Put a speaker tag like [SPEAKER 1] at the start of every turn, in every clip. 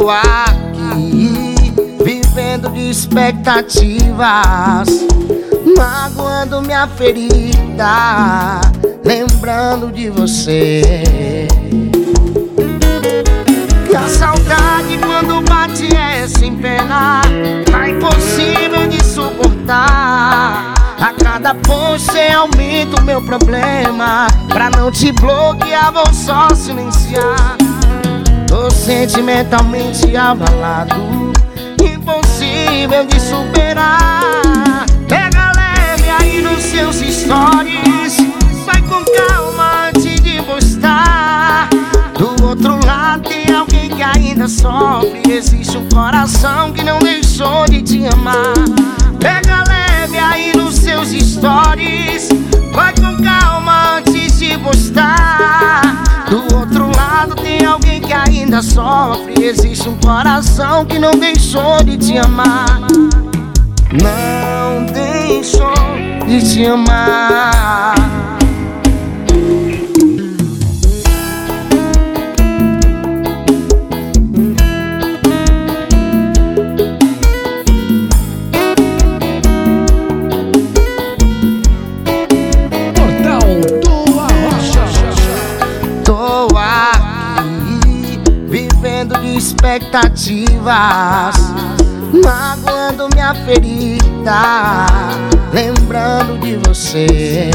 [SPEAKER 1] Tô aqui vivendo de expectativas, magoando minha ferida, lembrando de você. E a saudade quando bate é sem pena, tá impossível de suportar. A cada post cê aumenta o meu problema, pra não te bloquear vou só silenciar. Tô sentimentalmente abalado, impossível de superar. Pega leve aí nos seus stories, vai com calma antes de postar. Do outro lado tem alguém que ainda sofre, existe um coração que não deixou de te amar. Pega leve aí nos seus stories, vai com calma antes de postar. Do outro lado tem alguém que ainda sofre, existe um coração que não deixou de te amar. Não deixou de te amar. Expectativas, magoando minha ferida, lembrando de você.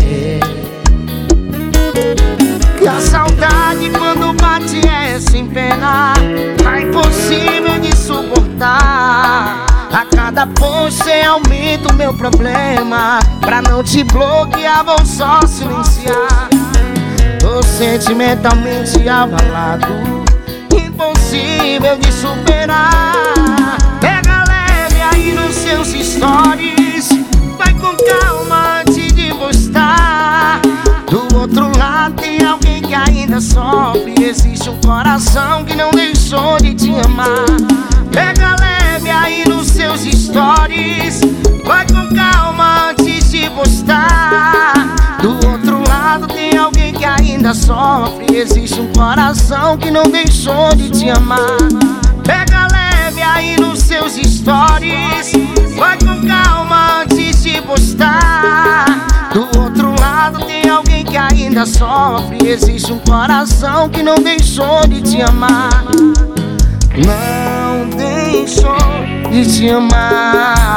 [SPEAKER 1] E a saudade quando bate é sem pena, tá impossível de suportar. A cada post cê aumenta o meu problema, pra não te bloquear vou só silenciar. Tô sentimentalmente abalado, impossível de superar. Pega leve aí nos seus stories, vai com calma antes de postar. Do outro lado tem alguém que ainda sofre, existe um coração que não deixou de te amar. Pega leve aí nos seus stories, vai com calma antes de postar. Do outro lado tem alguém que ainda sofre, existe um coração que não deixou de te amar. Pega leve aí nos seus stories, vai com calma antes de postar. Do outro lado tem alguém que ainda sofre, existe um coração que não deixou de te amar. Não deixou de te amar.